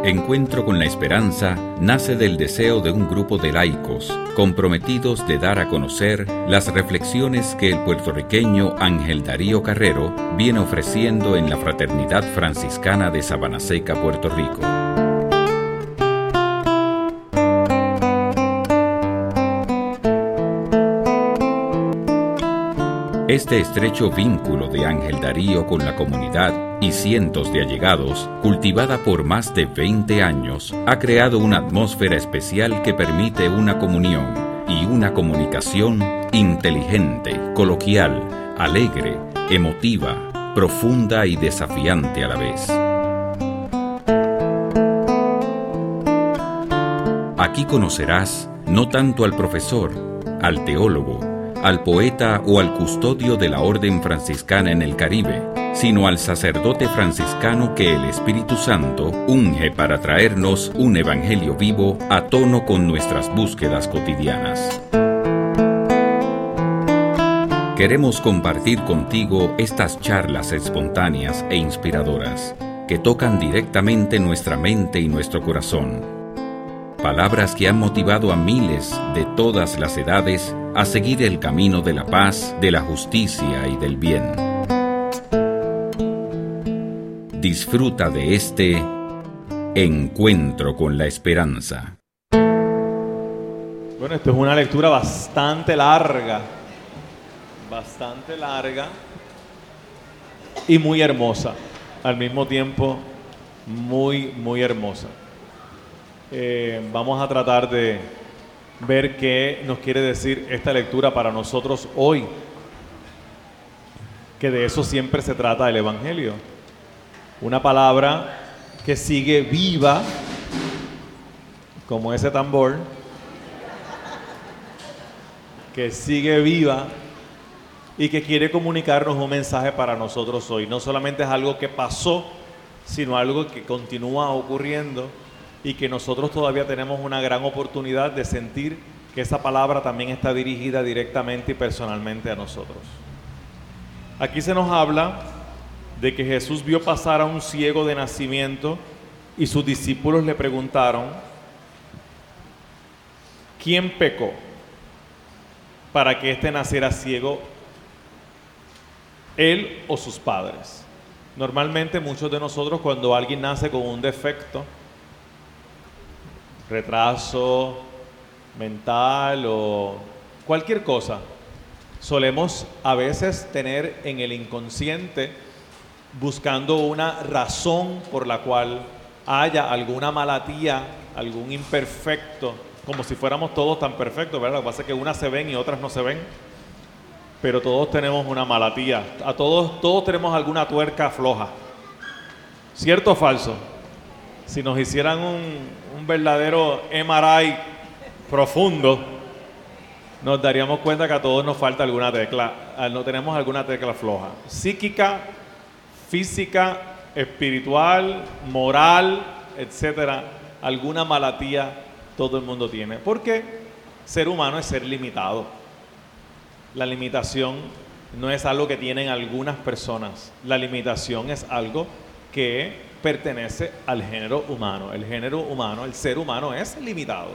Encuentro con la Esperanza nace del deseo de un grupo de laicos comprometidos de dar a conocer las reflexiones que el puertorriqueño Ángel Darío Carrero viene ofreciendo en la Fraternidad Franciscana de Sabanaseca, Puerto Rico. Este estrecho vínculo de Ángel Darío con la comunidad y cientos de allegados, cultivada por más de 20 años, ha creado una atmósfera especial que permite una comunión y una comunicación inteligente, coloquial, alegre, emotiva, profunda y desafiante a la vez. Aquí conocerás no tanto al profesor, al teólogo, al poeta o al custodio de la Orden Franciscana en el Caribe, sino al sacerdote franciscano que el Espíritu Santo unge para traernos un evangelio vivo a tono con nuestras búsquedas cotidianas. Queremos compartir contigo estas charlas espontáneas e inspiradoras que tocan directamente nuestra mente y nuestro corazón. Palabras que han motivado a miles de todas las edades a seguir el camino de la paz, de la justicia y del bien. Disfruta de este Encuentro con la Esperanza. Bueno, esto es una lectura bastante larga y muy hermosa, al mismo tiempo muy hermosa. Vamos a tratar de ver qué nos quiere decir esta lectura para nosotros hoy, que de eso siempre se trata el Evangelio. Una palabra que sigue viva, como ese tambor, que sigue viva y que quiere comunicarnos un mensaje para nosotros hoy. No solamente es algo que pasó, sino algo que continúa ocurriendo y que nosotros todavía tenemos una gran oportunidad de sentir que esa palabra también está dirigida directamente y personalmente a nosotros. Aquí se nos habla de que Jesús vio pasar a un ciego de nacimiento y sus discípulos le preguntaron: ¿quién pecó para que éste naciera ciego, él o sus padres? Normalmente muchos de nosotros, cuando alguien nace con un defecto, retraso mental o cualquier cosa, solemos a veces tener en el inconsciente buscando una razón por la cual haya alguna malatía, algún imperfecto, como si fuéramos todos tan perfectos, ¿verdad? Lo que pasa es que unas se ven y otras no se ven, pero todos tenemos una malatía, todos tenemos alguna tuerca floja. ¿Cierto o falso? Si nos hicieran un verdadero MRI profundo, nos daríamos cuenta que a todos nos falta alguna tecla, no tenemos alguna tecla floja. Psíquica, física, espiritual, moral, etcétera. Alguna malatía todo el mundo tiene. Porque ser humano es ser limitado. La limitación no es algo que tienen algunas personas. La limitación es algo que pertenece al género humano. El género humano, el ser humano es limitado.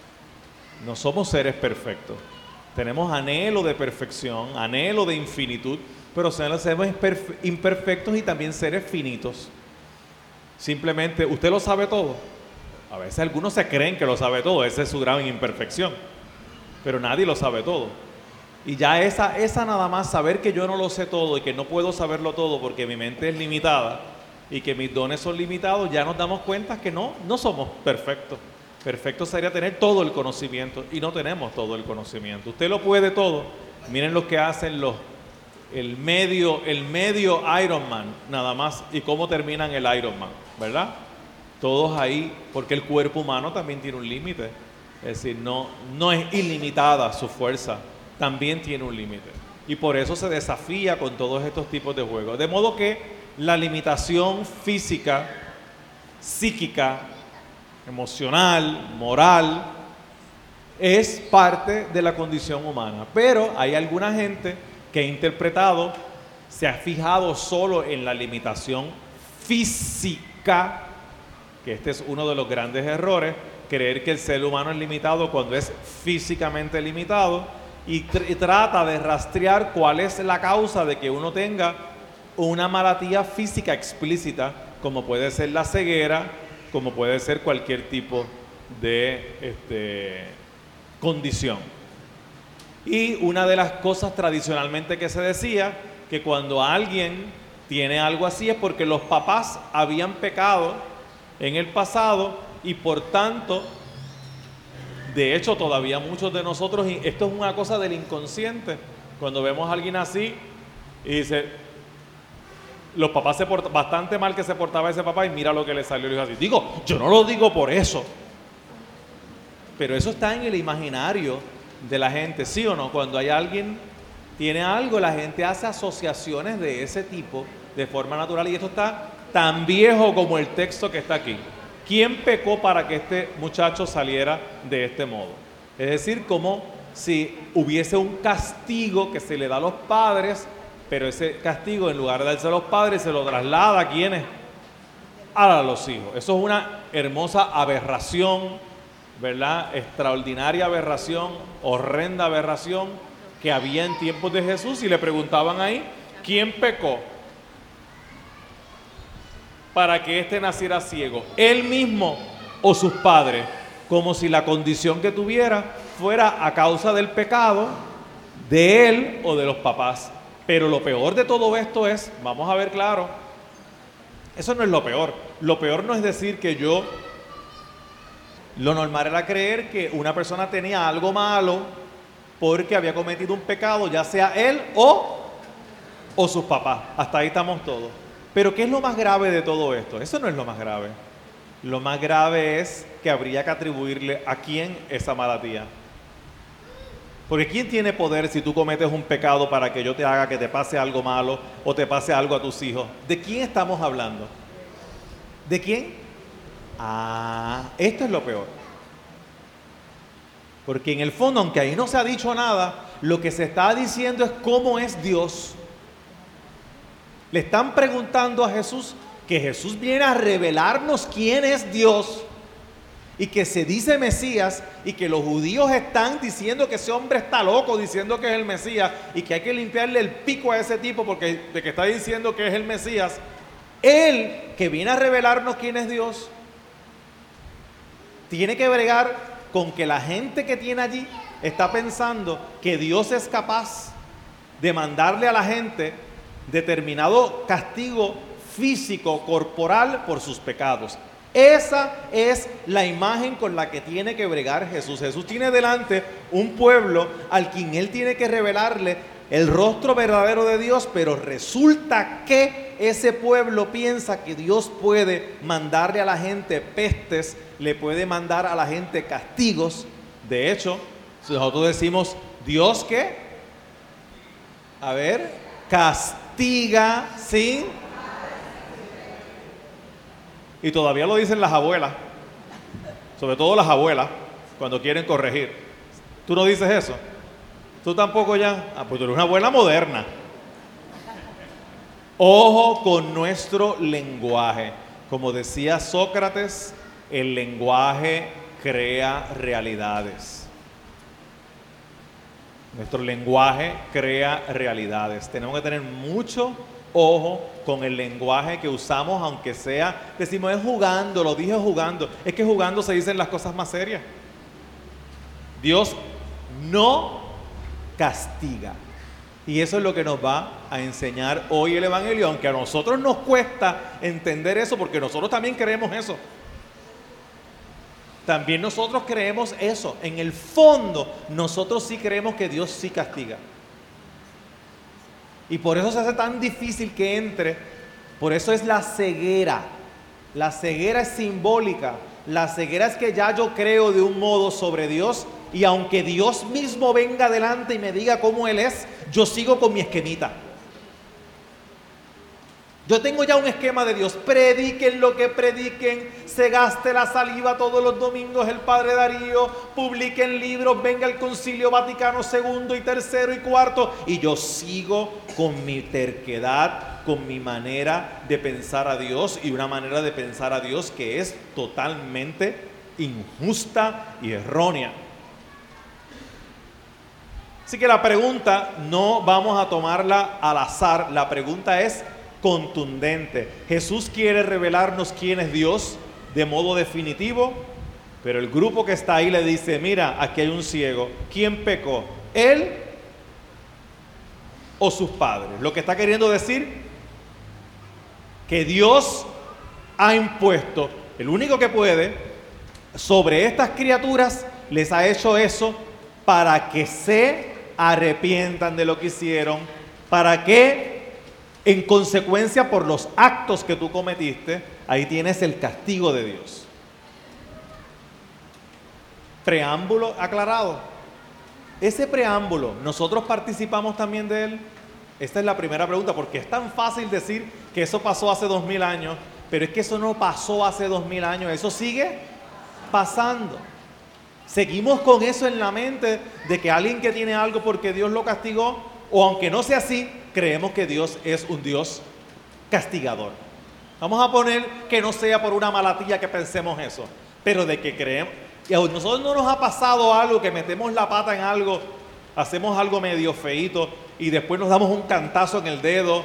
No somos seres perfectos. Tenemos anhelo de perfección, anhelo de infinitud, pero somos imperfectos y también seres finitos. Simplemente, ¿usted lo sabe todo? A veces algunos se creen que lo sabe todo, esa es su gran imperfección. Pero nadie lo sabe todo. Y ya esa nada más, saber que yo no lo sé todo y que no puedo saberlo todo porque mi mente es limitada y que mis dones son limitados, ya nos damos cuenta que no somos perfectos. Perfecto sería tener todo el conocimiento y no tenemos todo el conocimiento. Usted lo puede todo. Miren lo que hacen el medio Ironman nada más y cómo terminan el Ironman, ¿verdad? Todos ahí, porque el cuerpo humano también tiene un límite. Es decir, no es ilimitada su fuerza, también tiene un límite. Y por eso se desafía con todos estos tipos de juegos. De modo que la limitación física, psíquica, emocional, moral, es parte de la condición humana. Pero hay alguna gente que ha interpretado, se ha fijado solo en la limitación física que este es uno de los grandes errores, creer que el ser humano es limitado cuando es físicamente limitado, y trata de rastrear cuál es la causa de que uno tenga una malatía física explícita, como puede ser la ceguera, como puede ser cualquier tipo de condición. Y una de las cosas tradicionalmente que se decía, que cuando alguien tiene algo así es porque los papás habían pecado en el pasado y por tanto, de hecho todavía muchos de nosotros, y esto es una cosa del inconsciente, cuando vemos a alguien así y dice, los papás se portaban bastante mal que se portaba ese papá y mira lo que le salió el hijo así. Digo, yo no lo digo por eso, pero eso está en el imaginario de la gente, ¿sí o no? Cuando hay alguien tiene algo, la gente hace asociaciones de ese tipo de forma natural, y esto está tan viejo como el texto que está aquí. ¿Quién pecó para que este muchacho saliera de este modo? Es decir, como si hubiese un castigo que se le da a los padres, pero ese castigo, en lugar de darse a los padres, se lo traslada ¿a quiénes? A los hijos. Eso es una hermosa aberración, ¿verdad? Extraordinaria aberración, horrenda aberración que había en tiempos de Jesús, y le preguntaban ahí, ¿quién pecó para que éste naciera ciego? ¿Él mismo o sus padres? Como si la condición que tuviera fuera a causa del pecado de él o de los papás. Pero lo peor de todo esto es, vamos a ver claro, eso no es lo peor. Lo peor no es decir que lo normal era creer que una persona tenía algo malo porque había cometido un pecado, ya sea él o sus papás. Hasta ahí estamos todos. Pero ¿qué es lo más grave de todo esto? Eso no es lo más grave. Lo más grave es que habría que atribuirle a quién esa malatía. Porque ¿quién tiene poder si tú cometes un pecado para que yo te haga que te pase algo malo o te pase algo a tus hijos? ¿De quién estamos hablando? ¿De quién? Esto es lo peor. Porque en el fondo, aunque ahí no se ha dicho nada, lo que se está diciendo es cómo es Dios. Le están preguntando a Jesús, que Jesús viene a revelarnos quién es Dios y que se dice Mesías, y que los judíos están diciendo que ese hombre está loco, diciendo que es el Mesías y que hay que limpiarle el pico a ese tipo porque de que está diciendo que es el Mesías. Él, que viene a revelarnos quién es Dios, tiene que bregar con que la gente que tiene allí está pensando que Dios es capaz de mandarle a la gente determinado castigo físico, corporal, por sus pecados. Esa es la imagen con la que tiene que bregar Jesús. Jesús tiene delante un pueblo al quien Él tiene que revelarle el rostro verdadero de Dios, pero resulta que ese pueblo piensa que Dios puede mandarle a la gente pestes, le puede mandar a la gente castigos. De hecho, si nosotros decimos, ¿Dios qué? A ver, castiga sin... Y todavía lo dicen las abuelas, sobre todo las abuelas, cuando quieren corregir. ¿Tú no dices eso? ¿Tú tampoco ya? Pues tú eres una abuela moderna. Ojo con nuestro lenguaje. Como decía Sócrates, el lenguaje crea realidades. Nuestro lenguaje crea realidades. Tenemos que tener mucho ojo con el lenguaje que usamos, aunque sea, decimos es jugando, lo dije jugando. Es que jugando se dicen las cosas más serias. Dios no castiga. Y eso es lo que nos va a enseñar hoy el Evangelio, aunque a nosotros nos cuesta entender eso, porque nosotros también creemos eso. También nosotros creemos eso. En el fondo, nosotros sí creemos que Dios sí castiga. Y por eso se hace tan difícil que entre. Por eso es la ceguera. La ceguera es simbólica. La ceguera es que ya yo creo de un modo sobre Dios, y aunque Dios mismo venga adelante y me diga cómo Él es, yo sigo con mi esquemita. Yo tengo ya un esquema de Dios. Prediquen lo que prediquen, se gaste la saliva todos los domingos el Padre Darío, publiquen libros, venga el Concilio Vaticano II y III y IV, y yo sigo con mi terquedad con mi manera de pensar a Dios, y una manera de pensar a Dios que es totalmente injusta y errónea. Así que la pregunta no vamos a tomarla al azar, la pregunta es contundente. Jesús quiere revelarnos quién es Dios de modo definitivo, pero el grupo que está ahí le dice, mira, aquí hay un ciego. ¿Quién pecó? ¿Él o sus padres? Lo que está queriendo decir que Dios ha impuesto, el único que puede, sobre estas criaturas, les ha hecho eso para que se arrepientan de lo que hicieron, para que en consecuencia por los actos que tú cometiste, ahí tienes el castigo de Dios. Preámbulo aclarado. Ese preámbulo, ¿nosotros participamos también de él? Esta es la primera pregunta, porque es tan fácil decir que eso pasó hace 2000 años, pero es que eso no pasó hace 2000 años, eso sigue pasando. Seguimos con eso en la mente de que alguien que tiene algo porque Dios lo castigó, o aunque no sea así, creemos que Dios es un Dios castigador. Vamos a poner que no sea por una malatía que pensemos eso, pero de que creemos. Y a nosotros no nos ha pasado algo, que metemos la pata en algo, hacemos algo medio feíto y después nos damos un cantazo en el dedo,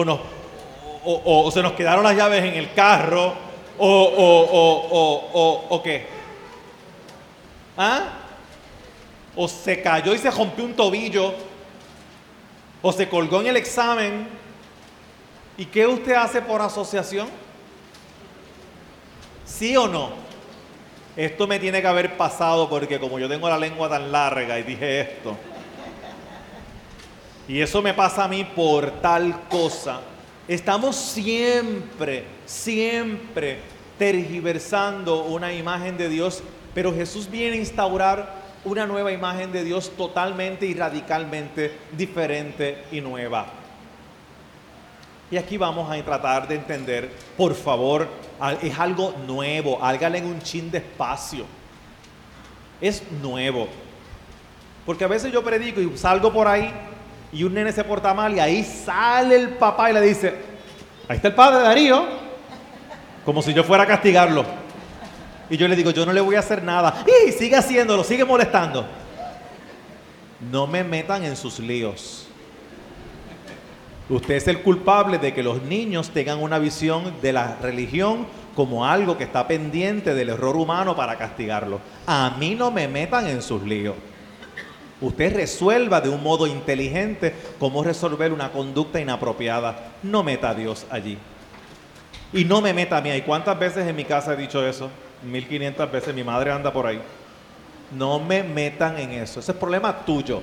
o se nos quedaron las llaves en el carro, o ¿qué? ¿Ah? O se cayó y se rompió un tobillo, o se colgó en el examen. ¿Y qué usted hace por asociación? ¿Sí o no? Esto me tiene que haber pasado porque como yo tengo la lengua tan larga y dije esto, y eso me pasa a mí por tal cosa. Estamos siempre tergiversando una imagen de Dios, pero Jesús viene a instaurar una nueva imagen de Dios totalmente y radicalmente diferente y nueva. Y aquí vamos a tratar de entender, por favor, es algo nuevo, hágale un chin de espacio. Es nuevo. Porque a veces yo predico y salgo por ahí y un nene se porta mal y ahí sale el papá y le dice, ahí está el padre Darío, como si yo fuera a castigarlo. Y yo le digo, yo no le voy a hacer nada. Y sigue haciéndolo, sigue molestando. No me metan en sus líos. Usted es el culpable de que los niños tengan una visión de la religión como algo que está pendiente del error humano para castigarlo. A mí no me metan en sus líos. Usted resuelva de un modo inteligente cómo resolver una conducta inapropiada. No meta a Dios allí. Y no me meta a mí. ¿Y cuántas veces en mi casa he dicho eso? 1500 veces. Mi madre anda por ahí. No me metan en eso. Ese es problema tuyo.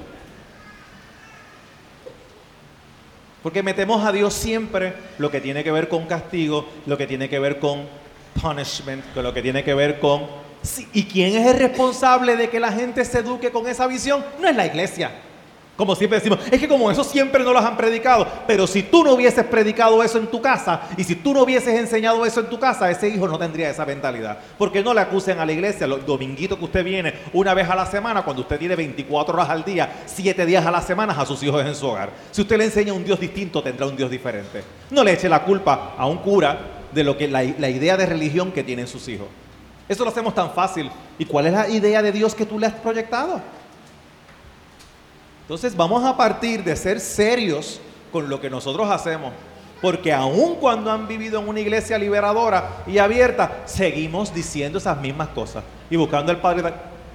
Porque metemos a Dios siempre lo que tiene que ver con castigo, lo que tiene que ver con punishment, con lo que tiene que ver con... Sí, ¿y quién es el responsable de que la gente se eduque con esa visión? No es la iglesia. Como siempre decimos, es que como eso siempre no los han predicado. Pero si tú no hubieses predicado eso en tu casa, y si tú no hubieses enseñado eso en tu casa, ese hijo no tendría esa mentalidad. Porque no le acusen a la iglesia los dominguitos que usted viene una vez a la semana, cuando usted tiene 24 horas al día, 7 días a la semana a sus hijos en su hogar. Si usted le enseña un Dios distinto, tendrá un Dios diferente. No le eche la culpa a un cura de lo que la idea de religión que tienen sus hijos. Eso lo hacemos tan fácil. ¿Y cuál es la idea de Dios que tú le has proyectado? Entonces vamos a partir de ser serios con lo que nosotros hacemos, porque aun cuando han vivido en una iglesia liberadora y abierta, seguimos diciendo esas mismas cosas y buscando al Padre.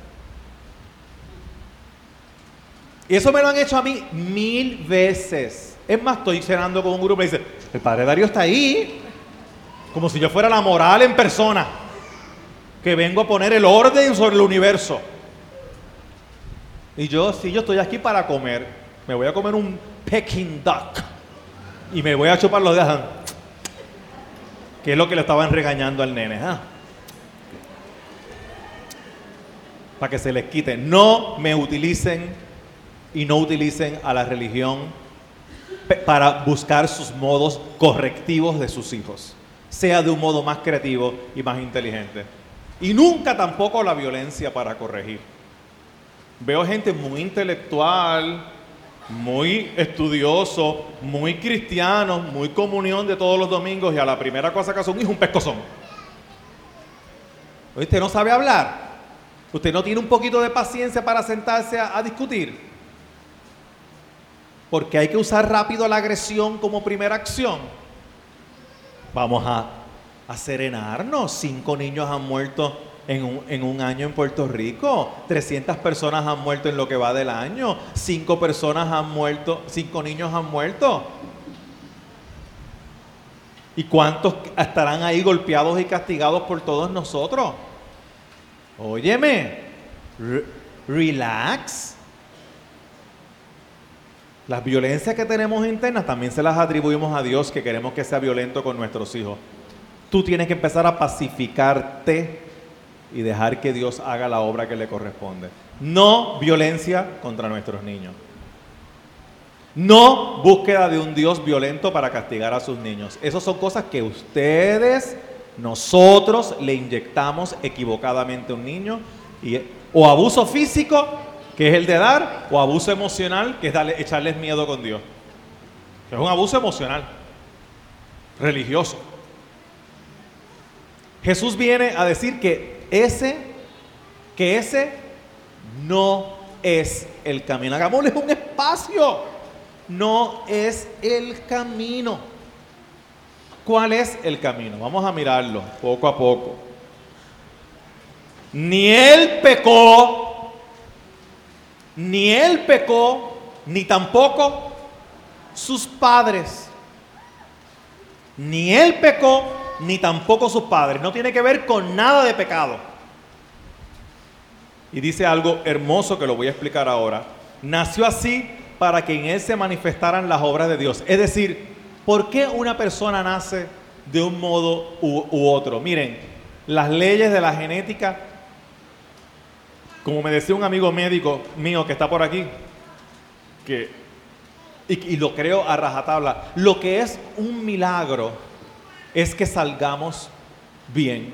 Y eso me lo han hecho a mí 1000 veces. Es más, estoy cenando con un grupo y dice, el Padre Darío está ahí, como si yo fuera la moral en persona, que vengo a poner el orden sobre el universo. Y yo estoy aquí para comer. Me voy a comer un Peking duck y me voy a chupar los dedos, que es lo que le estaban regañando al nene, para que se les quite. No me utilicen y no utilicen a la religión para buscar sus modos correctivos de sus hijos, sea de un modo más creativo y más inteligente. Y nunca tampoco la violencia para corregir. Veo gente muy intelectual muy estudiosos, muy cristianos, muy comunión de todos los domingos, y a la primera cosa que hace un hijo, un pescozón. Usted no sabe hablar. Usted no tiene un poquito de paciencia para sentarse a discutir. Porque hay que usar rápido la agresión como primera acción. Vamos a serenarnos. 5 niños han muerto en un año en Puerto Rico. 300 personas han muerto en lo que va del año. 5 personas han muerto, 5 niños han muerto. ¿Y cuántos estarán ahí golpeados y castigados por todos nosotros? Óyeme, relax. Las violencias que tenemos internas también se las atribuimos a Dios, que queremos que sea violento con nuestros hijos. Tú tienes que empezar a pacificarte y dejar que Dios haga la obra que le corresponde. No violencia contra nuestros niños. No búsqueda de un Dios violento para castigar a sus niños. Esas son cosas que nosotros le inyectamos equivocadamente a un niño. O abuso físico, que es el de dar, o abuso emocional, que es echarles miedo con Dios. Que es un abuso emocional, religioso. Jesús viene a decir que ese no es el camino. Hagámosle un espacio. No es el camino. ¿Cuál es el camino? Vamos a mirarlo poco a poco. Ni él pecó, ni tampoco sus padres. Ni él pecó, ni tampoco sus padres. No tiene que ver con nada de pecado. Y dice algo hermoso que lo voy a explicar ahora. Nació así para que en él se manifestaran las obras de Dios. Es decir, ¿por qué una persona nace de un modo u otro? Miren, las leyes de la genética, como me decía un amigo médico mío que está por aquí, y lo creo a rajatabla, lo que es un milagro es que salgamos bien.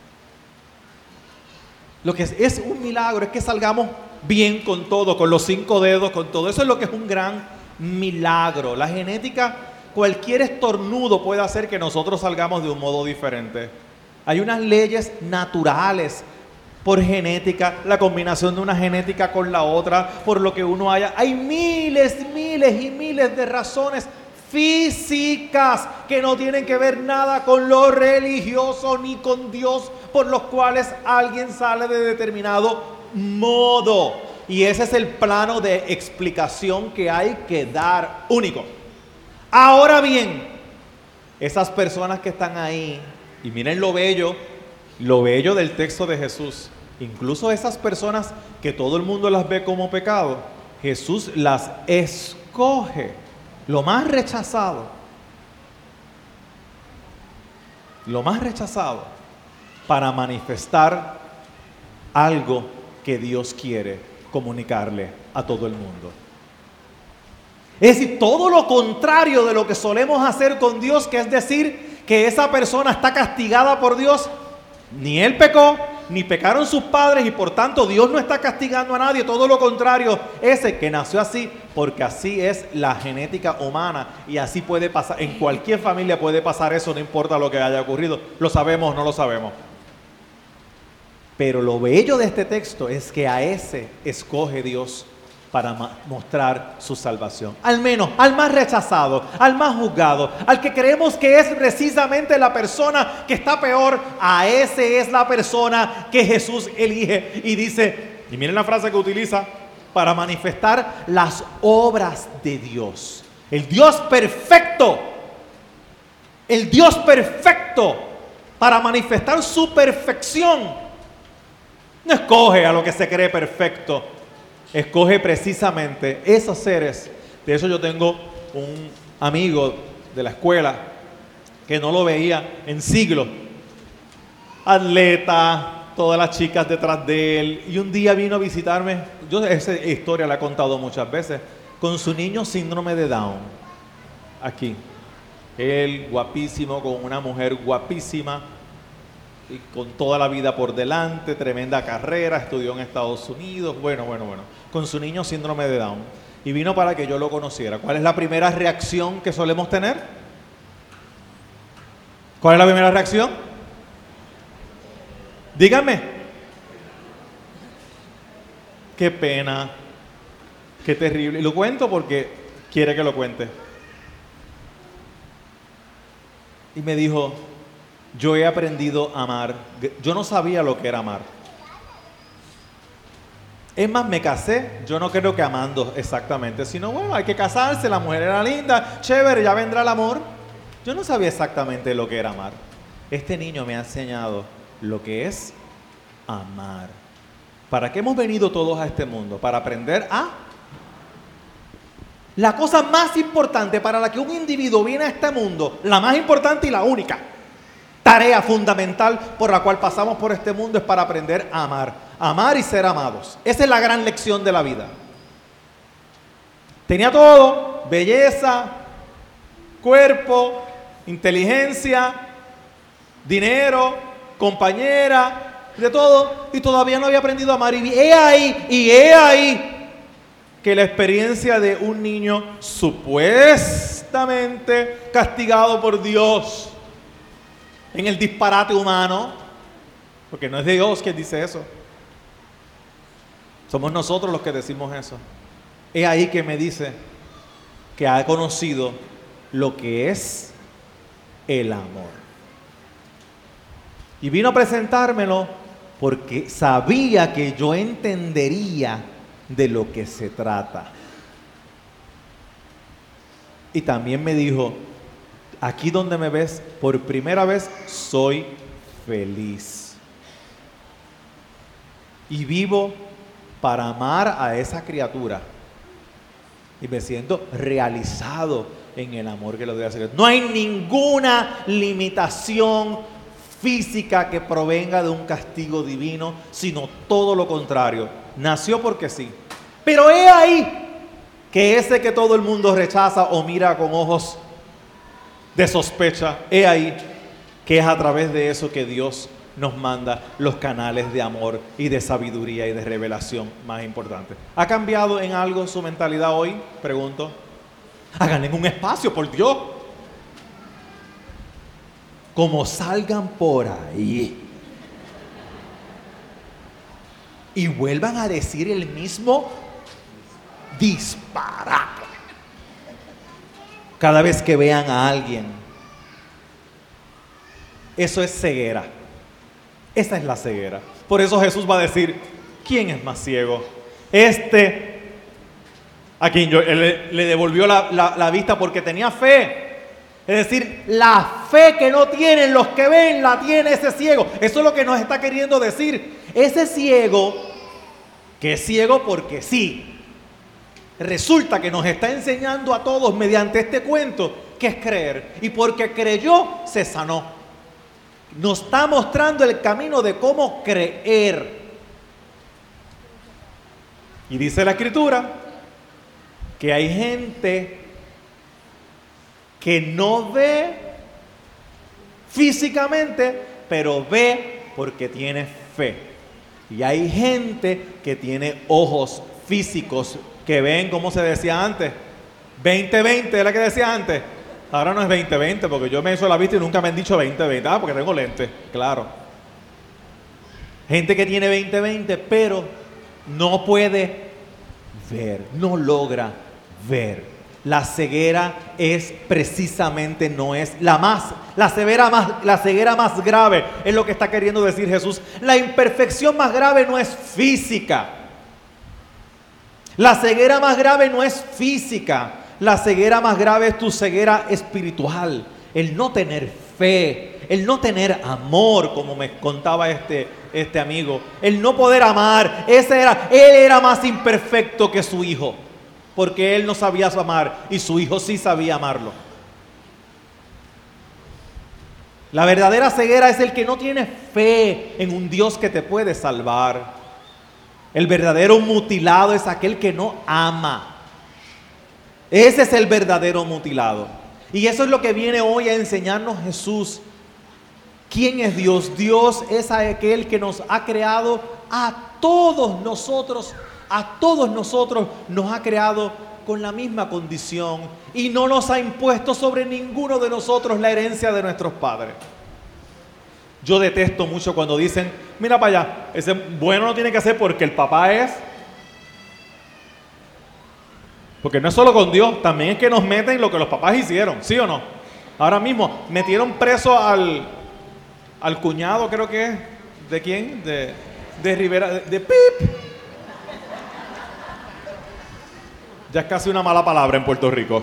Lo que es un milagro es que salgamos bien con todo, con los 5 dedos, con todo. Eso es lo que es un gran milagro. La genética, cualquier estornudo puede hacer que nosotros salgamos de un modo diferente. Hay unas leyes naturales por genética, la combinación de una genética con la otra, por lo que uno haya. Hay miles y miles de razones físicas que no tienen que ver nada con lo religioso ni con Dios, por los cuales alguien sale de determinado modo. Y ese es el plano de explicación que hay que dar, único. Ahora bien, esas personas que están ahí, y miren lo bello del texto de Jesús, incluso esas personas que todo el mundo las ve como pecado, Jesús las escoge, lo más rechazado, para manifestar algo que Dios quiere comunicarle a todo el mundo. Es decir, todo lo contrario de lo que solemos hacer con Dios, que es decir, que esa persona está castigada por Dios. Ni él pecó, ni pecaron sus padres, y por tanto Dios no está castigando a nadie. Todo lo contrario, ese que nació así, porque así es la genética humana, y así puede pasar, en cualquier familia puede pasar eso, no importa lo que haya ocurrido. Lo sabemos o no lo sabemos. Pero lo bello de este texto es que a ese escoge Dios para mostrar su salvación. Al menos, al más rechazado, al más juzgado, al que creemos que es precisamente la persona que está peor, a ese es la persona que Jesús elige y dice, y miren la frase que utiliza, para manifestar las obras de Dios. El Dios perfecto para manifestar su perfección. No escoge a lo que se cree perfecto, escoge precisamente esos seres. De eso yo tengo un amigo de la escuela que no lo veía en siglos. Atleta, todas las chicas detrás de él. Y un día vino a visitarme, yo esa historia la he contado muchas veces, con su niño síndrome de Down. Aquí. Él guapísimo, con una mujer guapísima, y con toda la vida por delante, tremenda carrera, estudió en Estados Unidos, bueno, con su niño síndrome de Down. y vino para que yo lo conociera. ¿Cuál es la primera reacción que solemos tener? ¿Cuál es la primera reacción? Díganme. Qué pena, qué terrible. Y lo cuento porque quiere que lo cuente. Y me dijo, yo he aprendido a amar. Yo no sabía lo que era amar. Es más, me casé, yo no creo que amando exactamente, sino bueno, hay que casarse, la mujer era linda, chévere, ya vendrá el amor. Yo no sabía exactamente lo que era amar. Este niño me ha enseñado lo que es amar. ¿Para qué hemos venido todos a este mundo? Para aprender a... La cosa más importante para la que un individuo viene a este mundo, la más importante y la única tarea fundamental por la cual pasamos por este mundo es para aprender a amar. Amar y ser amados. Esa es la gran lección de la vida. Tenía todo, belleza, cuerpo, inteligencia, dinero, compañera, de todo, y todavía no había aprendido a amar. Y he ahí que la experiencia de un niño supuestamente castigado por Dios en el disparate humano, porque no es Dios quien dice eso, somos nosotros los que decimos eso. Es ahí que me dice que ha conocido lo que es el amor. Y vino a presentármelo porque sabía que yo entendería de lo que se trata. Y también me dijo, aquí donde me ves por primera vez, soy feliz. Y vivo para amar a esa criatura. Y me siento realizado en el amor que le doy a hacer. No hay ninguna limitación física que provenga de un castigo divino, sino todo lo contrario. Nació porque sí. Pero he ahí que ese que todo el mundo rechaza o mira con ojos de sospecha, he ahí que es a través de eso que Dios nos manda los canales de amor y de sabiduría y de revelación más importantes. ¿Ha cambiado en algo su mentalidad hoy? Pregunto. Háganle un espacio, por Dios. Como salgan por ahí y vuelvan a decir el mismo disparate cada vez que vean a alguien. Eso es ceguera. Esa es la ceguera. Por eso Jesús va a decir, ¿quién es más ciego? A quien él le devolvió la vista porque tenía fe. Es decir, la fe que no tienen los que ven, la tiene ese ciego. Eso es lo que nos está queriendo decir. Ese ciego, que es ciego porque sí, resulta que nos está enseñando a todos mediante este cuento que es creer. Y porque creyó, se sanó. Nos está mostrando el camino de cómo creer. Y dice la Escritura que hay gente que no ve físicamente, pero ve porque tiene fe. Y hay gente que tiene ojos físicos que ven, como se decía antes, 20/20 es la que decía antes. Ahora no es 20/20 porque yo me hizo la vista y nunca me han dicho 20/20, porque tengo lentes, claro. Gente que tiene 20/20, pero no puede ver, no logra ver. La ceguera es precisamente, no es la ceguera más grave, es lo que está queriendo decir Jesús. La imperfección más grave no es física. La ceguera más grave no es física. La ceguera más grave es tu ceguera espiritual. El no tener fe, el no tener amor, como me contaba este amigo. El no poder amar. Él era más imperfecto que su hijo. Porque él no sabía amar y su hijo sí sabía amarlo. La verdadera ceguera es el que no tiene fe en un Dios que te puede salvar. El verdadero mutilado es aquel que no ama. Ese es el verdadero mutilado. Y eso es lo que viene hoy a enseñarnos Jesús. ¿Quién es Dios? Dios es aquel que nos ha creado a todos nosotros. A todos nosotros nos ha creado con la misma condición y no nos ha impuesto sobre ninguno de nosotros la herencia de nuestros padres. Yo detesto mucho cuando dicen, mira para allá, ese bueno no tiene que hacer porque el papá es. Porque no es solo con Dios, también es que nos meten lo que los papás hicieron, ¿sí o no? Ahora mismo metieron preso al cuñado, creo que es, ¿de quién? De Rivera, de Pip. Ya es casi una mala palabra en Puerto Rico.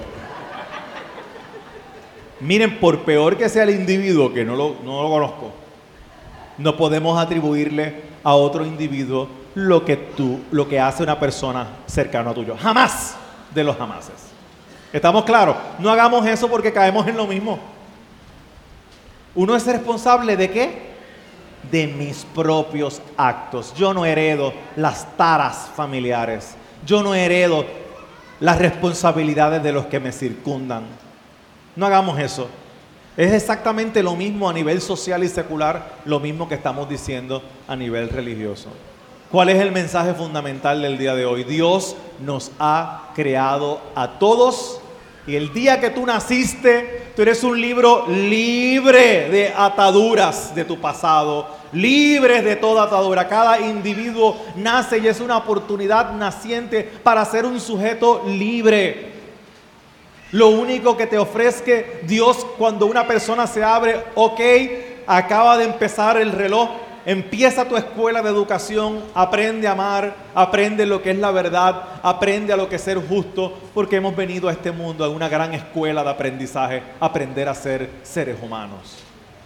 Miren, por peor que sea el individuo, que no lo conozco, no podemos atribuirle a otro individuo lo que hace una persona cercana a tuyo. Jamás de los jamases. ¿Estamos claros? No hagamos eso porque caemos en lo mismo. Uno es responsable ¿de qué? De mis propios actos. Yo no heredo las taras familiares. Yo no heredo las responsabilidades de los que me circundan. No hagamos eso. Es exactamente lo mismo a nivel social y secular, lo mismo que estamos diciendo a nivel religioso. ¿Cuál es el mensaje fundamental del día de hoy? Dios nos ha creado a todos y el día que tú naciste, tú eres un libro libre de ataduras de tu pasado, libres de toda atadura. Cada individuo nace y es una oportunidad naciente para ser un sujeto libre. Lo único que te ofrece Dios cuando una persona se abre, ok, acaba de empezar el reloj, empieza tu escuela de educación, aprende a amar, aprende lo que es la verdad, aprende a lo que es ser justo, porque hemos venido a este mundo a una gran escuela de aprendizaje, aprender a ser seres humanos.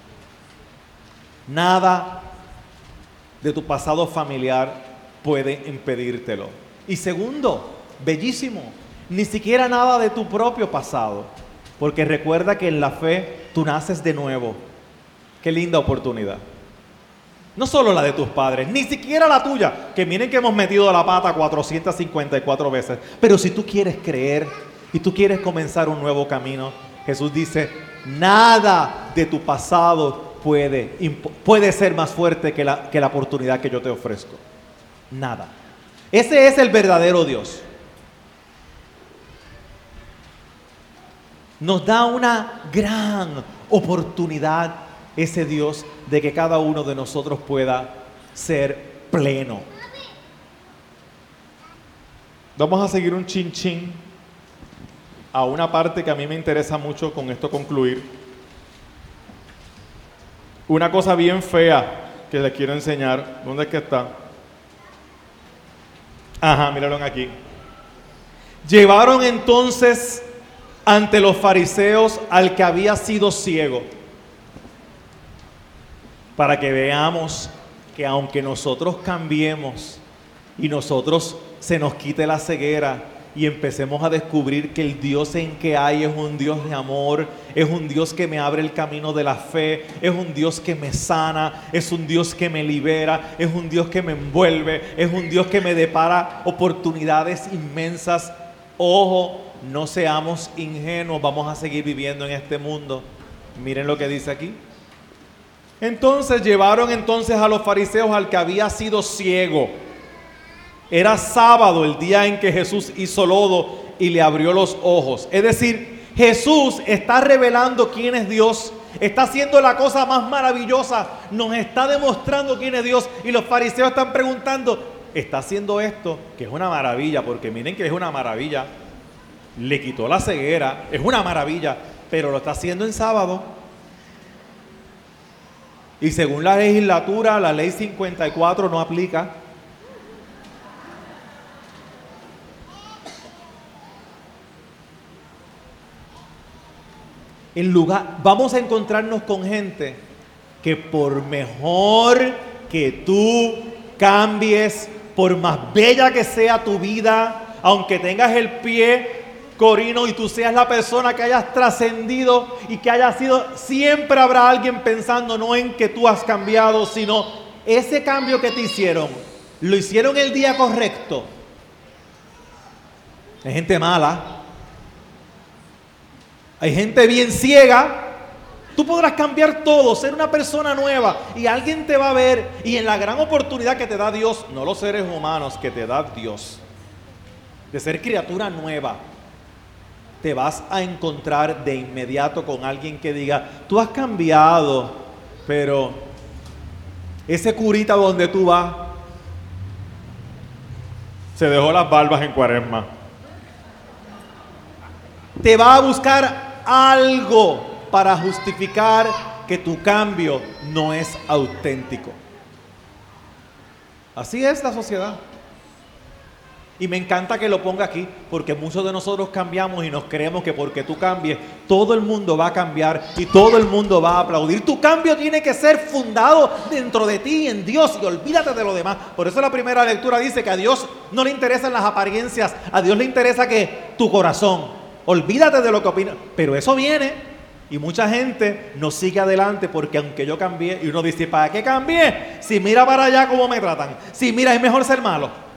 Nada de tu pasado familiar puede impedírtelo. Y segundo, bellísimo, ni siquiera nada de tu propio pasado, porque recuerda que en la fe tú naces de nuevo. Qué linda oportunidad. No solo la de tus padres, ni siquiera la tuya, que miren que hemos metido la pata 454 veces. Pero si tú quieres creer y tú quieres comenzar un nuevo camino, Jesús dice, nada de tu pasado puede ser más fuerte que la oportunidad que yo te ofrezco. Nada. Ese es el verdadero Dios. Nos da una gran oportunidad ese Dios de que cada uno de nosotros pueda ser pleno. Vamos a seguir un chin chin a una parte que a mí me interesa mucho con esto concluir. Una cosa bien fea que les quiero enseñar. ¿Dónde es que está? Ajá, míralo aquí. Llevaron entonces ante los fariseos al que había sido ciego, para que veamos que aunque nosotros cambiemos y nosotros se nos quite la ceguera y empecemos a descubrir que el Dios en que hay es un Dios de amor, es un Dios que me abre el camino de la fe, es un Dios que me sana, es un Dios que me libera, es un Dios que me envuelve, es un Dios que me depara oportunidades inmensas. Ojo, no seamos ingenuos, vamos a seguir viviendo en este mundo. Miren lo que dice aquí. Entonces llevaron a los fariseos al que había sido ciego. Era sábado el día en que Jesús hizo lodo y le abrió los ojos. Es decir, Jesús está revelando quién es Dios, está haciendo la cosa más maravillosa, nos está demostrando quién es Dios. Y los fariseos están preguntando, está haciendo esto, que es una maravilla, porque miren que es una maravilla. Le quitó la ceguera, es una maravilla, pero lo está haciendo en sábado. Y según la legislatura, la ley 54 no aplica. Vamos a encontrarnos con gente que por mejor que tú cambies, por más bella que sea tu vida, aunque tengas el pie corino y tú seas la persona que hayas trascendido y que hayas sido, siempre habrá alguien pensando no en que tú has cambiado, sino ese cambio que te hicieron, lo hicieron el día correcto. Hay gente mala, hay gente bien ciega. Tú podrás cambiar todo, ser una persona nueva y alguien te va a ver, y en la gran oportunidad que te da Dios, no los seres humanos, que te da Dios, de ser criatura nueva, te vas a encontrar de inmediato con alguien que diga, tú has cambiado, pero ese curita donde tú vas se dejó las barbas en Cuaresma. Te va a buscar algo para justificar que tu cambio no es auténtico. Así es la sociedad. Y me encanta que lo ponga aquí, porque muchos de nosotros cambiamos y nos creemos que porque tú cambies, todo el mundo va a cambiar y todo el mundo va a aplaudir. Tu cambio tiene que ser fundado dentro de ti, en Dios, y olvídate de lo demás. Por eso la primera lectura dice que a Dios no le interesan las apariencias, a Dios le interesa que tu corazón. Olvídate de lo que opinas. Pero eso viene y mucha gente no sigue adelante porque aunque yo cambié, y uno dice, ¿para qué cambié? Si mira para allá cómo me tratan. Si mira, es mejor ser malo.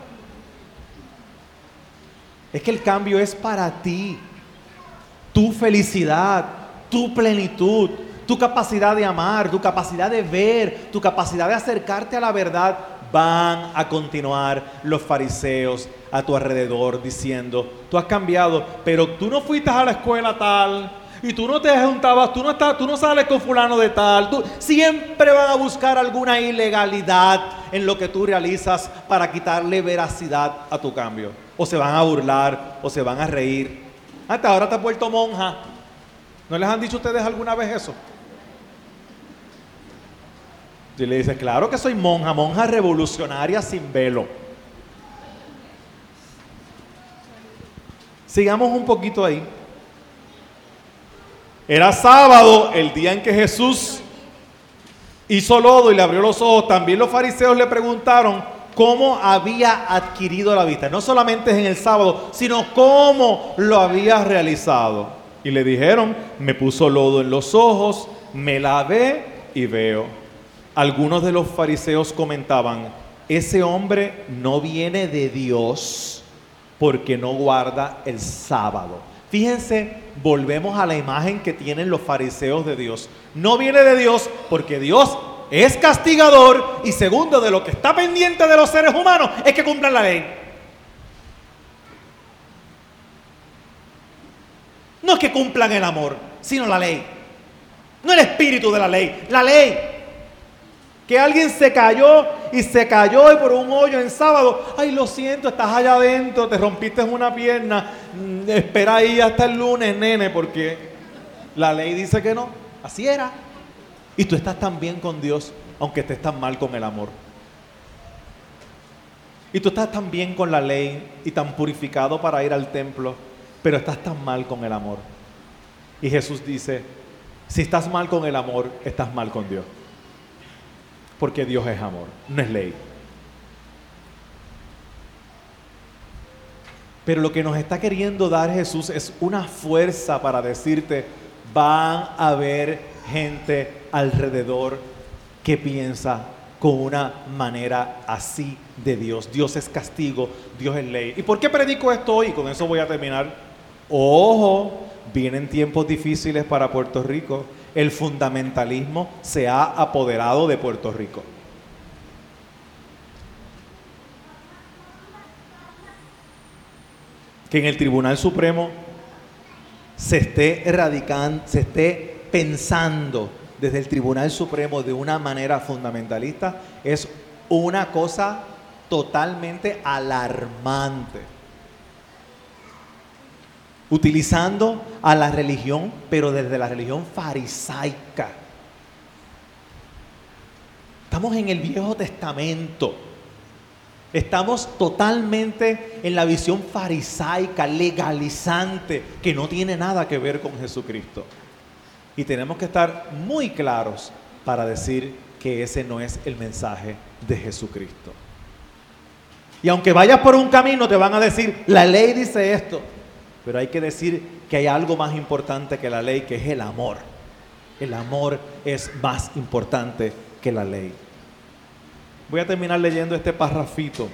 Es que el cambio es para ti, tu felicidad, tu plenitud, tu capacidad de amar, tu capacidad de ver, tu capacidad de acercarte a la verdad. Van a continuar los fariseos a tu alrededor diciendo, tú has cambiado, pero tú no fuiste a la escuela tal, y tú no te juntabas, tú no sales con fulano de tal. Siempre van a buscar alguna ilegalidad en lo que tú realizas para quitarle veracidad a tu cambio. O se van a burlar, o se van a reír. Hasta ahora te has vuelto monja. ¿No les han dicho ustedes alguna vez eso? Y le dices, claro que soy monja, monja revolucionaria sin velo. Sigamos un poquito ahí. Era sábado, el día en que Jesús hizo lodo y le abrió los ojos. También los fariseos le preguntaron cómo había adquirido la vista. No solamente en el sábado, sino cómo lo había realizado. Y le dijeron, me puso lodo en los ojos, me lavé y veo. Algunos de los fariseos comentaban, ese hombre no viene de Dios porque no guarda el sábado. Fíjense, volvemos a la imagen que tienen los fariseos de Dios. No viene de Dios porque Dios es castigador, y segundo, de lo que está pendiente de los seres humanos es que cumplan la ley. No es que cumplan el amor, sino la ley. No el espíritu de la ley, la ley. Que alguien se cayó y por un hoyo en sábado. Ay, lo siento, estás allá adentro, te rompiste una pierna. Espera ahí hasta el lunes, nene, porque la ley dice que no. Así era. Y tú estás tan bien con Dios, aunque estés tan mal con el amor. Y tú estás tan bien con la ley y tan purificado para ir al templo, pero estás tan mal con el amor. Y Jesús dice, si estás mal con el amor, estás mal con Dios. Porque Dios es amor, no es ley. Pero lo que nos está queriendo dar Jesús es una fuerza para decirte, van a haber gente alrededor que piensa con una manera así de Dios. Dios es castigo, Dios es ley. ¿Y por qué predico esto hoy? Con eso voy a terminar. Ojo, vienen tiempos difíciles para Puerto Rico. El fundamentalismo se ha apoderado de Puerto Rico. Que en el Tribunal Supremo se esté pensando desde el Tribunal Supremo de una manera fundamentalista es una cosa totalmente alarmante. Utilizando a la religión, pero desde la religión farisaica. Estamos en el Viejo Testamento. Estamos totalmente en la visión farisaica, legalizante, que no tiene nada que ver con Jesucristo. Y tenemos que estar muy claros para decir que ese no es el mensaje de Jesucristo. Y aunque vayas por un camino, te van a decir, la ley dice esto. Pero hay que decir que hay algo más importante que la ley, que es el amor. El amor es más importante que la ley. Voy a terminar leyendo este parrafito.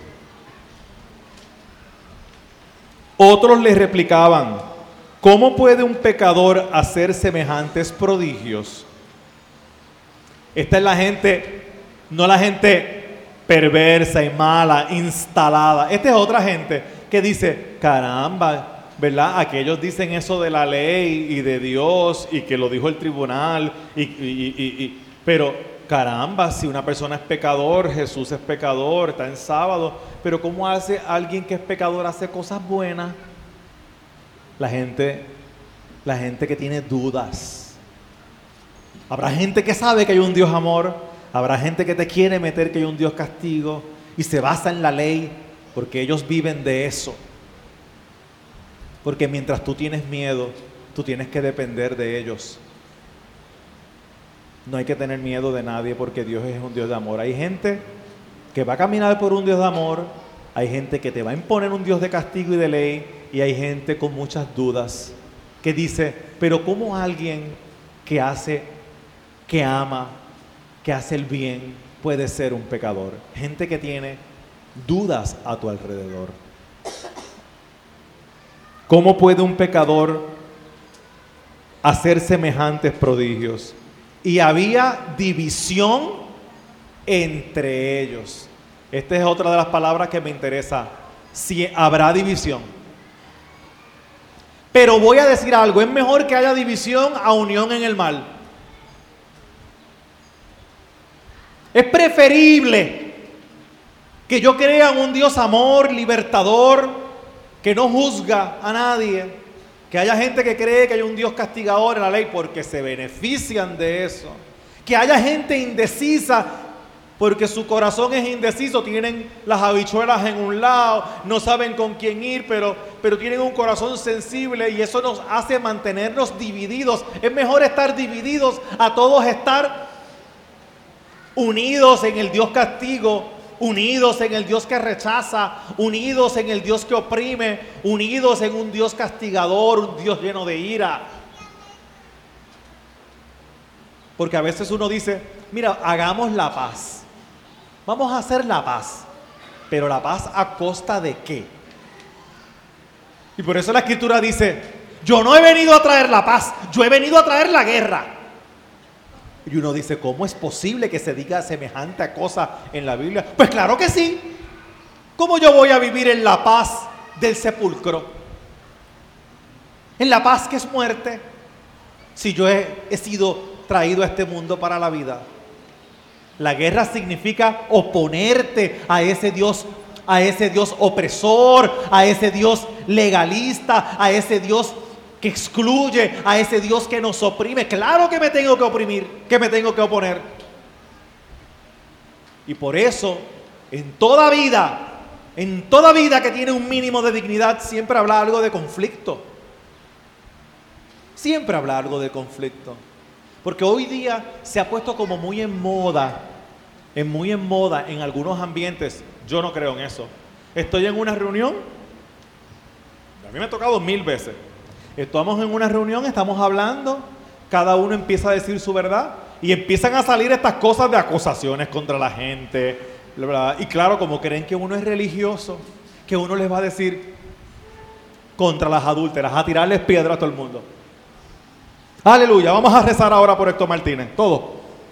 Otros le replicaban, ¿cómo puede un pecador hacer semejantes prodigios? Esta es la gente, no la gente perversa y mala, instalada. Esta es otra gente que dice, caramba, ¿verdad? Aquellos dicen eso de la ley y de Dios y que lo dijo el tribunal, pero caramba, si una persona es pecador, Jesús es pecador, está en sábado, pero ¿cómo hace alguien que es pecador hace cosas buenas? La gente que tiene dudas. Habrá gente que sabe que hay un Dios amor, habrá gente que te quiere meter que hay un Dios castigo y se basa en la ley porque ellos viven de eso. Porque mientras tú tienes miedo, tú tienes que depender de ellos. No hay que tener miedo de nadie porque Dios es un Dios de amor. Hay gente que va a caminar por un Dios de amor, hay gente que te va a imponer un Dios de castigo y de ley, y hay gente con muchas dudas que dice, pero ¿cómo alguien que ama, que hace el bien puede ser un pecador? Gente que tiene dudas a tu alrededor. ¿Cómo puede un pecador hacer semejantes prodigios? Y había división entre ellos. Esta es otra de las palabras que me interesa. Si habrá división. Pero voy a decir algo, es mejor que haya división a unión en el mal. Es preferible que yo crea en un Dios amor, libertador, que no juzga a nadie, que haya gente que cree que hay un Dios castigador en la ley porque se benefician de eso, que haya gente indecisa porque su corazón es indeciso, tienen las habichuelas en un lado, no saben con quién ir, pero tienen un corazón sensible y eso nos hace mantenernos divididos. Es mejor estar divididos a todos estar unidos en el Dios castigo, unidos en el Dios que rechaza, unidos en el Dios que oprime, unidos en un Dios castigador, un Dios lleno de ira. Porque a veces uno dice, mira, hagamos la paz. Vamos a hacer la paz. Pero la paz ¿a costa de qué? Y por eso la Escritura dice, yo no he venido a traer la paz, yo he venido a traer la guerra. Y uno dice, ¿cómo es posible que se diga semejante cosa en la Biblia? Pues claro que sí. ¿Cómo yo voy a vivir en la paz del sepulcro? En la paz que es muerte, si yo he sido traído a este mundo para la vida. La guerra significa oponerte a ese Dios opresor, a ese Dios legalista, a ese Dios que excluye, a ese Dios que nos oprime. Claro que me tengo que oprimir, que me tengo que oponer. Y por eso, en toda vida que tiene un mínimo de dignidad, siempre habla algo de conflicto. Siempre habla algo de conflicto. Porque hoy día se ha puesto como muy en moda en algunos ambientes. Yo no creo en eso. Estoy en una reunión, a mí me ha tocado 1000 veces. Estamos en una reunión, estamos hablando, cada uno empieza a decir su verdad y empiezan a salir estas cosas de acusaciones contra la gente, bla, bla, y claro, como creen que uno es religioso, que uno les va a decir contra las adúlteras, a tirarles piedras a todo el mundo. Aleluya, vamos a rezar ahora por Héctor Martínez, todos.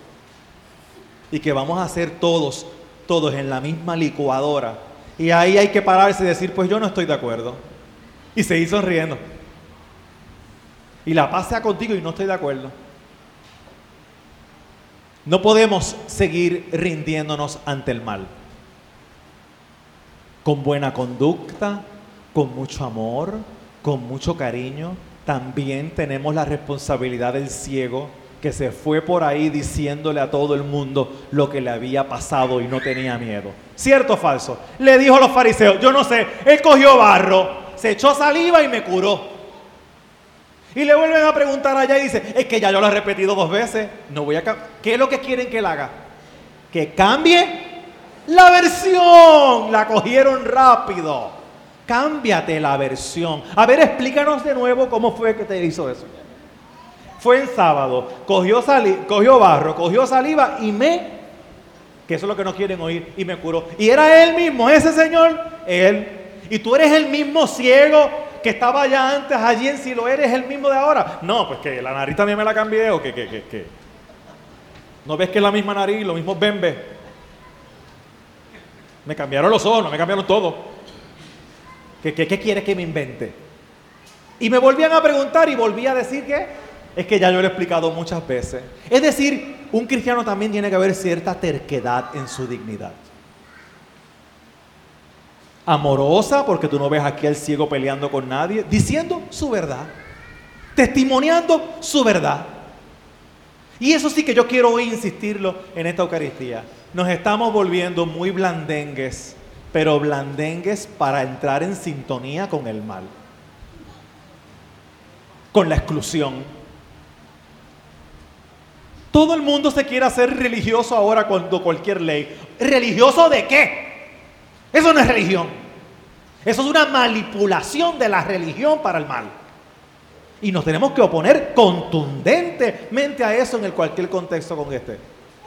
Y que vamos a hacer todos en la misma licuadora. Y ahí hay que pararse y decir, pues yo no estoy de acuerdo. Y seguir sonriendo. Y la paz sea contigo y no estoy de acuerdo. No podemos seguir rindiéndonos ante el mal. Con buena conducta, con mucho amor, con mucho cariño. También tenemos la responsabilidad del ciego que se fue por ahí diciéndole a todo el mundo lo que le había pasado y no tenía miedo. ¿Cierto o falso? Le dijo a los fariseos, yo no sé, él cogió barro, se echó saliva y me curó. Y le vuelven a preguntar allá y dice, es que ya yo lo he repetido 2 veces, no voy a ¿qué es lo que quieren que él haga? Que cambie la versión. La cogieron rápido. Cámbiate la versión. A ver, explícanos de nuevo cómo fue que te hizo eso. Fue en sábado, cogió barro, cogió saliva y que eso es lo que no quieren oír, y me curó. Y era él mismo, ese señor, él. Y tú eres el mismo ciego que estaba allá antes, allí en Siloé, eres el mismo de ahora. No, pues que la nariz también me la cambié, o que. ¿No ves que es la misma nariz, los mismos bembes? Me cambiaron los ojos, no me cambiaron todo. ¿Qué quiere que me invente? Y me volvían a preguntar y volví a decir que es que ya yo lo he explicado muchas veces. Es decir, un cristiano también tiene que haber cierta terquedad en su dignidad. Amorosa, porque tú no ves aquí al ciego peleando con nadie, diciendo su verdad, testimoniando su verdad. Y eso sí que yo quiero hoy insistirlo en esta Eucaristía. Nos estamos volviendo muy blandengues, pero blandengues para entrar en sintonía con el mal, con la exclusión. Todo el mundo se quiere hacer religioso ahora cuando cualquier ley. ¿Religioso de qué? Eso no es religión. Eso es una manipulación de la religión para el mal. Y nos tenemos que oponer contundentemente a eso en cualquier contexto con este.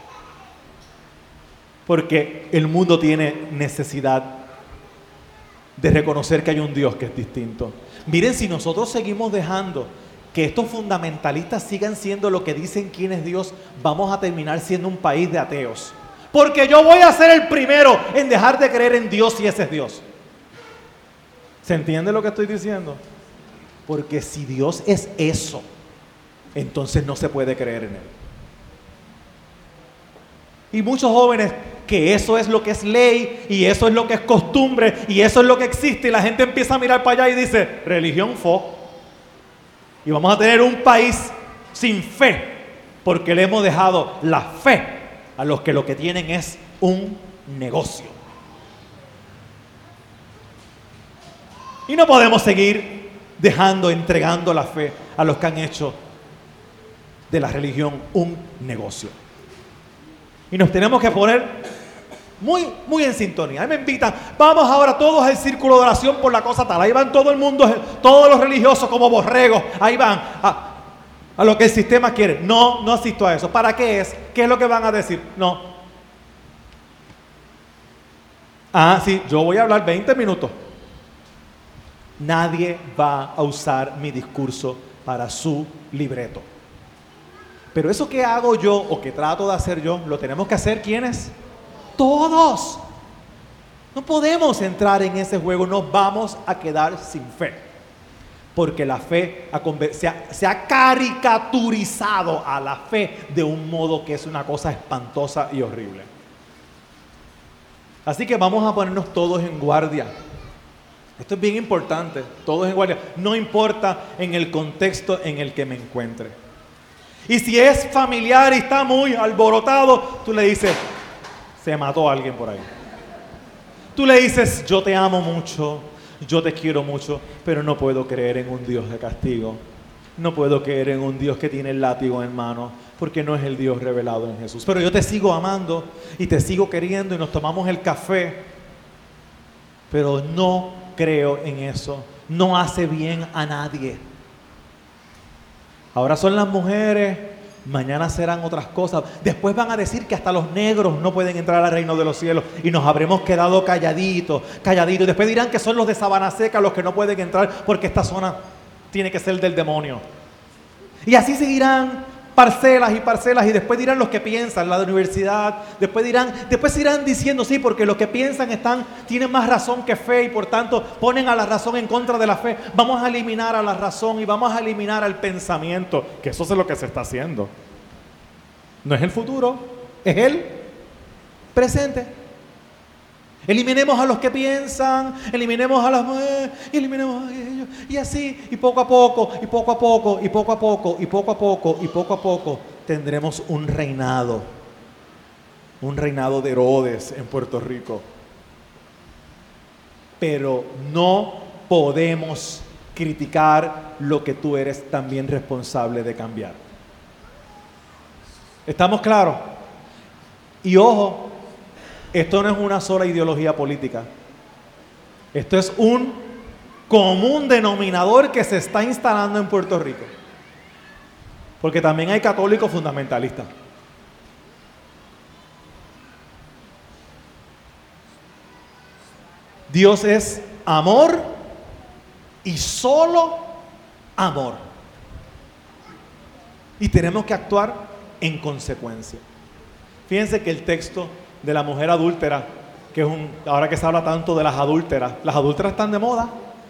Porque el mundo tiene necesidad de reconocer que hay un Dios que es distinto. Miren, si nosotros seguimos dejando que estos fundamentalistas sigan siendo lo que dicen quién es Dios, vamos a terminar siendo un país de ateos. Porque yo voy a ser el primero en dejar de creer en Dios si ese es Dios. ¿Se entiende lo que estoy diciendo? Porque si Dios es eso, entonces no se puede creer en Él. Y muchos jóvenes que eso es lo que es ley y eso es lo que es costumbre y eso es lo que existe, y la gente empieza a mirar para allá y dice, religión fo. Y vamos a tener un país sin fe porque le hemos dejado la fe a los que lo que tienen es un negocio. Y no podemos seguir entregando la fe a los que han hecho de la religión un negocio. Y nos tenemos que poner muy en sintonía. Ahí me invitan, vamos ahora todos al círculo de oración por la cosa tal. Ahí van todo el mundo, todos los religiosos como borregos. Ahí van a lo que el sistema quiere. No asisto a eso. ¿Para qué es? ¿Qué es lo que van a decir? No. Sí, yo voy a hablar 20 minutos. Nadie va a usar mi discurso para su libreto. Pero eso que hago yo o que trato de hacer yo, lo tenemos que hacer ¿quiénes? Todos. No podemos entrar en ese juego, nos vamos a quedar sin fe. Porque la fe se ha caricaturizado a la fe de un modo que es una cosa espantosa y horrible. Así que vamos a ponernos todos en guardia. Esto es bien importante, todos en guardia. No importa en el contexto en el que me encuentre. Y si es familiar y está muy alborotado, tú le dices, se mató a alguien por ahí. Tú le dices, yo te amo mucho, yo te quiero mucho, pero no puedo creer en un Dios de castigo. No puedo creer en un Dios que tiene el látigo en mano, porque no es el Dios revelado en Jesús. Pero yo te sigo amando y te sigo queriendo y nos tomamos el café, pero no creo en eso. No hace bien a nadie. Ahora son las mujeres, mañana serán otras cosas. Después van a decir que hasta los negros no pueden entrar al reino de los cielos y nos habremos quedado calladitos. Después dirán que son los de Sabana Seca los que no pueden entrar porque esta zona tiene que ser del demonio. Y así seguirán parcelas y parcelas, y después dirán los que piensan, la de universidad, después irán diciendo sí, porque los que piensan tienen más razón que fe y por tanto ponen a la razón en contra de la fe. Vamos a eliminar a la razón y vamos a eliminar al pensamiento, que eso es lo que se está haciendo. No es el futuro, es el presente. Eliminemos a los que piensan, eliminemos a las mujeres, eliminemos a ellos, y así, y poco a poco, y poco a poco, y poco a poco, y poco a poco, y poco a poco, tendremos un reinado de Herodes en Puerto Rico. Pero no podemos criticar lo que tú eres también responsable de cambiar. ¿Estamos claros? Y ojo, esto no es una sola ideología política. Esto es un común denominador que se está instalando en Puerto Rico. Porque también hay católicos fundamentalistas. Dios es amor y solo amor. Y tenemos que actuar en consecuencia. Fíjense que el texto de la mujer adúltera que es ahora que se habla tanto de las adúlteras están de moda.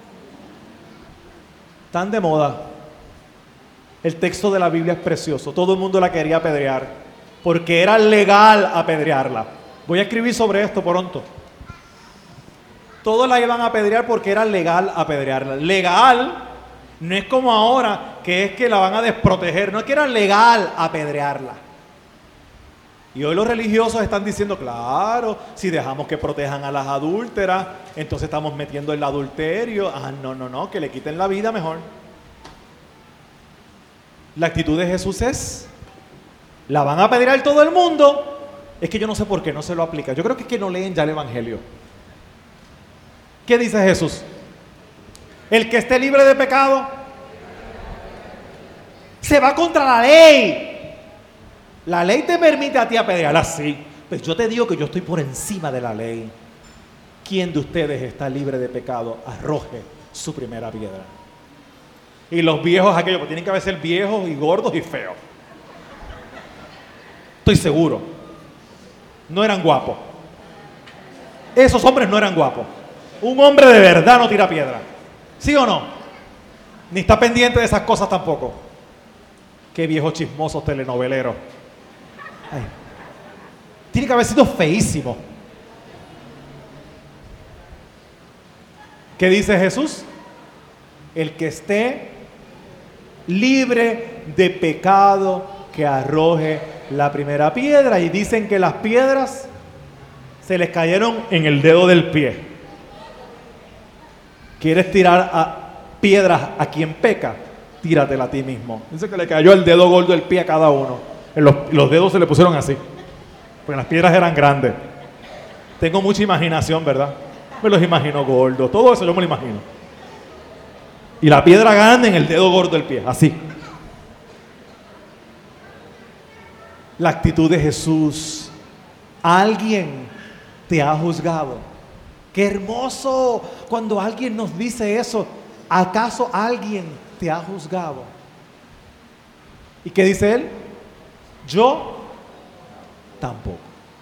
Están de moda. El texto de la Biblia es precioso. Todo el mundo la quería apedrear porque era legal apedrearla. Voy a escribir sobre esto pronto. Todos la iban a apedrear porque era legal apedrearla. Legal no es como ahora que es que la van a desproteger. No es que era legal apedrearla. Y hoy los religiosos están diciendo, claro, si dejamos que protejan a las adúlteras, entonces estamos metiendo el adulterio. No, que le quiten la vida mejor. La actitud de Jesús es, la van a apedrear todo el mundo. Es que yo no sé por qué no se lo aplica. Yo creo que es que no leen ya el Evangelio. ¿Qué dice Jesús? El que esté libre de pecado se va contra la ley. La ley te permite a ti apedrearla, sí. Pues yo te digo que yo estoy por encima de la ley. ¿Quién de ustedes está libre de pecado? Arroje su primera piedra. Y los viejos aquellos, pues tienen que ser viejos y gordos y feos. Estoy seguro. No eran guapos. Esos hombres no eran guapos. Un hombre de verdad no tira piedra. ¿Sí o no? Ni está pendiente de esas cosas tampoco. Qué viejos chismosos telenoveleros. Ay. Tiene que haber sido feísimo. ¿Qué dice Jesús? El que esté libre de pecado, que arroje la primera piedra. Y dicen que las piedras se les cayeron en el dedo del pie. ¿Quieres tirar piedras a quien peca? Tíratela a ti mismo. Dice que le cayó el dedo gordo del pie a cada uno. Los dedos se le pusieron así, porque las piedras eran grandes. Tengo mucha imaginación, ¿verdad? Me los imagino gordos, todo eso yo me lo imagino. Y la piedra grande en el dedo gordo del pie, así. La actitud de Jesús. Alguien te ha juzgado. ¡Qué hermoso! Cuando alguien nos dice eso. ¿Acaso alguien te ha juzgado? ¿Y qué dice él? Yo tampoco.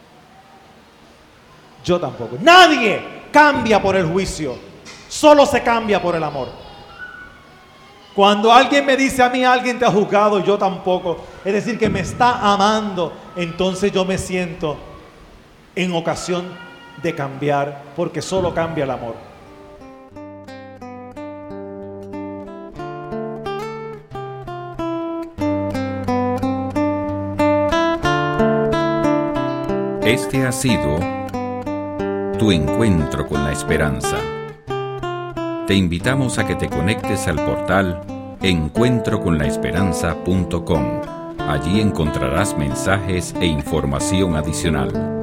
Yo tampoco. Nadie cambia por el juicio. Solo se cambia por el amor. Cuando alguien me dice a mí, alguien te ha juzgado, yo tampoco, es decir, que me está amando, entonces yo me siento en ocasión de cambiar, porque solo cambia el amor. Este ha sido tu encuentro con la esperanza. Te invitamos a que te conectes al portal encuentroconlaesperanza.com. Allí encontrarás mensajes e información adicional.